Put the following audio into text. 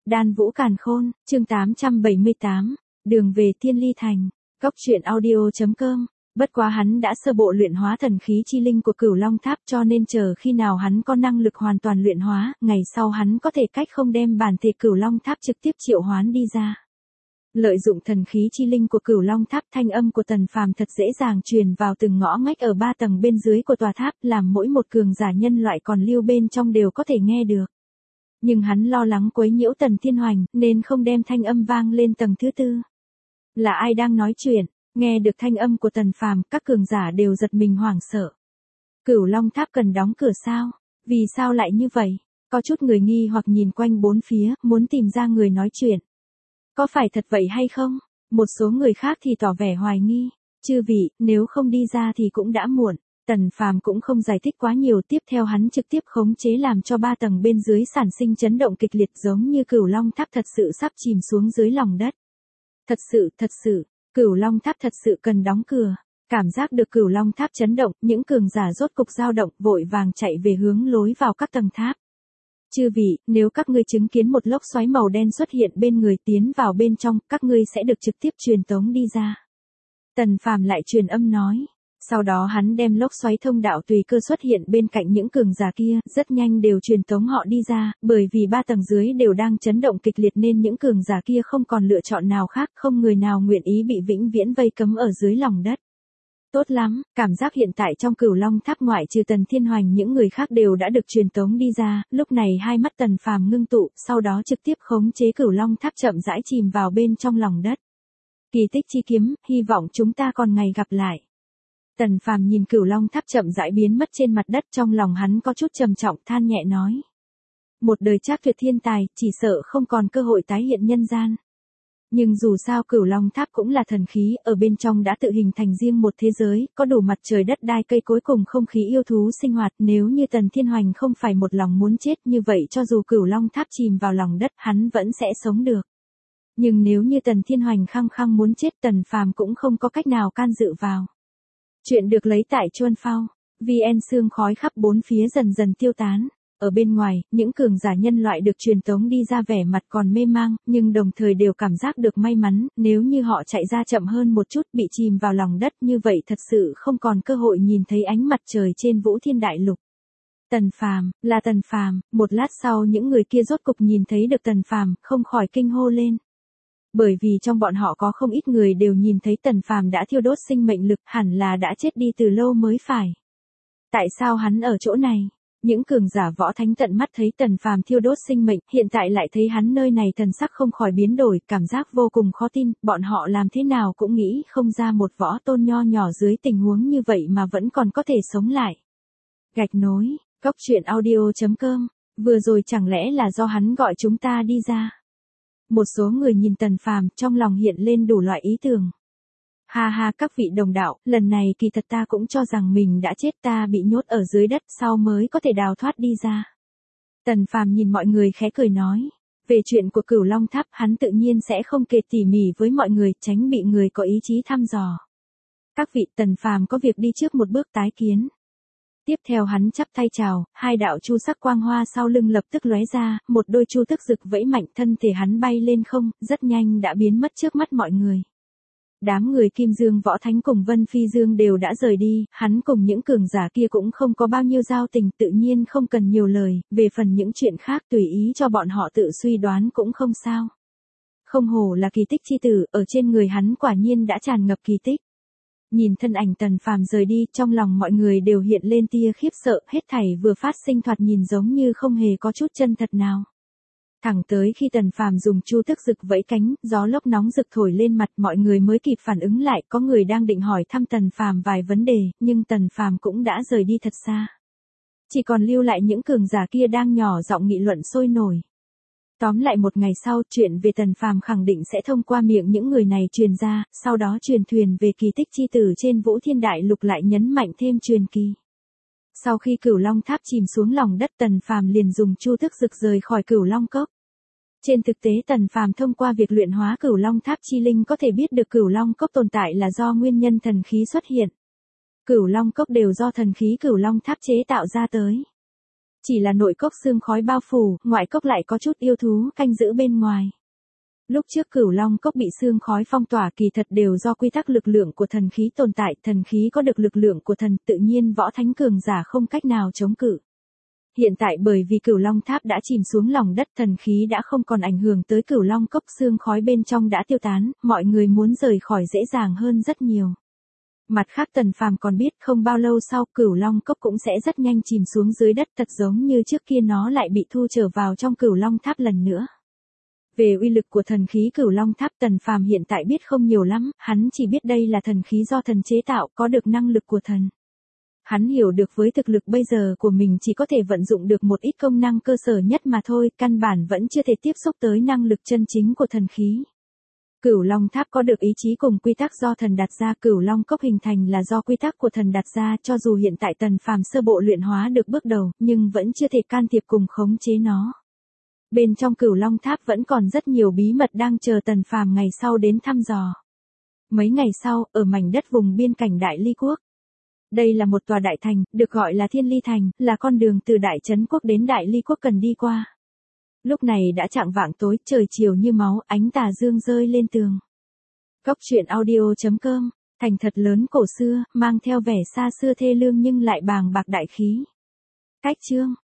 Đan Vũ Càn Khôn, chương 878, đường về Thiên Ly Thành, Cốc truyện audio.com. Bất quá hắn đã sơ bộ luyện hóa thần khí chi linh của Cửu Long Tháp, cho nên chờ khi nào hắn có năng lực hoàn toàn luyện hóa, ngày sau hắn có thể cách không đem bản thể Cửu Long Tháp trực tiếp triệu hoán đi ra. Lợi dụng thần khí chi linh của Cửu Long Tháp, thanh âm của Tần Phàm thật dễ dàng truyền vào từng ngõ ngách ở 3 tầng bên dưới của tòa tháp, làm mỗi một cường giả nhân loại còn lưu bên trong đều có thể nghe được. Nhưng hắn lo lắng quấy nhiễu Tần Thiên Hoành, nên không đem thanh âm vang lên tầng thứ 4. Là ai đang nói chuyện? Nghe được thanh âm của Tần Phàm, các cường giả đều giật mình hoảng sợ. Cửu Long Tháp cần đóng cửa sao? Vì sao lại như vậy? Có chút người nghi hoặc nhìn quanh bốn phía, muốn tìm ra người nói chuyện. Có phải thật vậy hay không? Một số người khác thì tỏ vẻ hoài nghi. Chư vị, nếu không đi ra thì cũng đã muộn. Tần Phàm cũng không giải thích quá nhiều, tiếp theo hắn trực tiếp khống chế làm cho 3 tầng bên dưới sản sinh chấn động kịch liệt, giống như Cửu Long Tháp thật sự sắp chìm xuống dưới lòng đất. Thật sự, Cửu Long Tháp thật sự cần đóng cửa. Cảm giác được Cửu Long Tháp chấn động, những cường giả rốt cục dao động, vội vàng chạy về hướng lối vào các tầng tháp. Chư vị, nếu các ngươi chứng kiến một lốc xoáy màu đen xuất hiện bên người tiến vào bên trong, các ngươi sẽ được trực tiếp truyền tống đi ra. Tần Phàm lại truyền âm nói. Sau đó hắn đem lốc xoáy thông đạo tùy cơ xuất hiện bên cạnh những cường giả kia, rất nhanh đều truyền tống họ đi ra, bởi vì 3 tầng dưới đều đang chấn động kịch liệt nên những cường giả kia không còn lựa chọn nào khác, không người nào nguyện ý bị vĩnh viễn vây cấm ở dưới lòng đất. Tốt lắm, cảm giác hiện tại trong Cửu Long Tháp ngoại trừ Tần Thiên Hoành những người khác đều đã được truyền tống đi ra, lúc này hai mắt Tần Phàm ngưng tụ, sau đó trực tiếp khống chế Cửu Long Tháp chậm rãi chìm vào bên trong lòng đất. Kỳ tích chi kiếm, hy vọng chúng ta còn ngày gặp lại. Tần Phàm nhìn Cửu Long Tháp chậm rãi biến mất trên mặt đất, trong lòng hắn có chút trầm trọng, than nhẹ nói. Một đời Trác Tuyệt thiên tài, chỉ sợ không còn cơ hội tái hiện nhân gian. Nhưng dù sao Cửu Long Tháp cũng là thần khí, ở bên trong đã tự hình thành riêng một thế giới, có đủ mặt trời đất đai cây cối cùng không khí yêu thú sinh hoạt, nếu như Tần Thiên Hoành không phải một lòng muốn chết, như vậy cho dù Cửu Long Tháp chìm vào lòng đất, hắn vẫn sẽ sống được. Nhưng nếu như Tần Thiên Hoành khăng khăng muốn chết, Tần Phàm cũng không có cách nào can dự vào. Chuyện được lấy tại Chuân Phao, VN. Sương khói khắp bốn phía dần dần tiêu tán. Ở bên ngoài, những cường giả nhân loại được truyền tống đi ra vẻ mặt còn mê mang, nhưng đồng thời đều cảm giác được may mắn, nếu như họ chạy ra chậm hơn một chút bị chìm vào lòng đất như vậy thật sự không còn cơ hội nhìn thấy ánh mặt trời trên Vũ Thiên Đại Lục. Tần Phàm, là Tần Phàm, một lát sau những người kia rốt cục nhìn thấy được Tần Phàm, không khỏi kinh hô lên. Bởi vì trong bọn họ có không ít người đều nhìn thấy Tần Phàm đã thiêu đốt sinh mệnh lực, hẳn là đã chết đi từ lâu mới phải. Tại sao hắn ở chỗ này? Những cường giả võ thánh tận mắt thấy Tần Phàm thiêu đốt sinh mệnh, hiện tại lại thấy hắn nơi này thần sắc không khỏi biến đổi, cảm giác vô cùng khó tin, bọn họ làm thế nào cũng nghĩ không ra một võ tôn nho nhỏ dưới tình huống như vậy mà vẫn còn có thể sống lại. Gạch nối, Cốc truyện audio.com, vừa rồi chẳng lẽ là do hắn gọi chúng ta đi ra? Một số người nhìn Tần Phàm, trong lòng hiện lên đủ loại ý tưởng. Ha ha, các vị đồng đạo, lần này kỳ thật ta cũng cho rằng mình đã chết, ta bị nhốt ở dưới đất sau mới có thể đào thoát đi ra. Tần Phàm nhìn mọi người khẽ cười nói. Về chuyện của Cửu Long Tháp, hắn tự nhiên sẽ không kể tỉ mỉ với mọi người, tránh bị người có ý chí thăm dò. Các vị, Tần Phàm có việc đi trước một bước tái kiến. Tiếp theo hắn chắp tay chào, hai đạo chu sắc quang hoa sau lưng lập tức lóe ra, một đôi chu tức rực vẫy mạnh, thân thể hắn bay lên không, rất nhanh đã biến mất trước mắt mọi người. Đám người Kim Dương Võ Thánh cùng Vân Phi Dương đều đã rời đi, hắn cùng những cường giả kia cũng không có bao nhiêu giao tình, tự nhiên không cần nhiều lời, về phần những chuyện khác tùy ý cho bọn họ tự suy đoán cũng không sao. Không hổ là kỳ tích chi tử, ở trên người hắn quả nhiên đã tràn ngập kỳ tích. Nhìn thân ảnh Tần Phàm rời đi, trong lòng mọi người đều hiện lên tia khiếp sợ, hết thảy vừa phát sinh thoạt nhìn giống như không hề có chút chân thật nào. Thẳng tới khi Tần Phàm dùng chu tức rực vẫy cánh, gió lốc nóng rực thổi lên mặt, mọi người mới kịp phản ứng lại, có người đang định hỏi thăm Tần Phàm vài vấn đề, nhưng Tần Phàm cũng đã rời đi thật xa. Chỉ còn lưu lại những cường giả kia đang nhỏ giọng nghị luận sôi nổi. Tóm lại một ngày sau, chuyện về Tần Phàm khẳng định sẽ thông qua miệng những người này truyền ra, sau đó truyền thuyền về kỳ tích chi tử trên Vũ Thiên Đại Lục lại nhấn mạnh thêm truyền kỳ. Sau khi Cửu Long Tháp chìm xuống lòng đất, Tần Phàm liền dùng chu tức rực rời khỏi Cửu Long Cốc. Trên thực tế Tần Phàm thông qua việc luyện hóa Cửu Long Tháp chi linh có thể biết được Cửu Long Cốc tồn tại là do nguyên nhân thần khí xuất hiện. Cửu Long Cốc đều do thần khí Cửu Long Tháp chế tạo ra tới. Chỉ là nội cốc sương khói bao phủ, ngoại cốc lại có chút yêu thú canh giữ bên ngoài. Lúc trước Cửu Long cốc bị sương khói phong tỏa kỳ thật đều do quy tắc lực lượng của thần khí tồn tại, thần khí có được lực lượng của thần, tự nhiên võ thánh cường giả không cách nào chống cự. Hiện tại bởi vì Cửu Long tháp đã chìm xuống lòng đất, thần khí đã không còn ảnh hưởng tới Cửu Long cốc, sương khói bên trong đã tiêu tán, mọi người muốn rời khỏi dễ dàng hơn rất nhiều. Mặt khác Tần Phàm còn biết không bao lâu sau Cửu Long cốc cũng sẽ rất nhanh chìm xuống dưới đất, thật giống như trước kia nó lại bị thu trở vào trong Cửu Long tháp lần nữa. Về uy lực của thần khí Cửu Long tháp Tần Phàm hiện tại biết không nhiều lắm, hắn chỉ biết đây là thần khí do thần chế tạo, có được năng lực của thần. Hắn hiểu được với thực lực bây giờ của mình chỉ có thể vận dụng được một ít công năng cơ sở nhất mà thôi, căn bản vẫn chưa thể tiếp xúc tới năng lực chân chính của thần khí. Cửu Long tháp có được ý chí cùng quy tắc do thần đặt ra, Cửu Long cốc hình thành là do quy tắc của thần đặt ra, cho dù hiện tại Tần Phàm sơ bộ luyện hóa được bước đầu, nhưng vẫn chưa thể can thiệp cùng khống chế nó. Bên trong Cửu Long tháp vẫn còn rất nhiều bí mật đang chờ Tần Phàm ngày sau đến thăm dò. Mấy ngày sau, ở mảnh đất vùng biên cảnh Đại Ly quốc. Đây là một tòa đại thành, được gọi là Thiên Ly Thành, là con đường từ Đại Trấn quốc đến Đại Ly quốc cần đi qua. Lúc này đã chạng vạng tối, trời chiều như máu, ánh tà dương rơi lên tường. Cốc truyện audio.com, thành thật lớn cổ xưa, mang theo vẻ xa xưa thê lương nhưng lại bàng bạc đại khí. Cách chương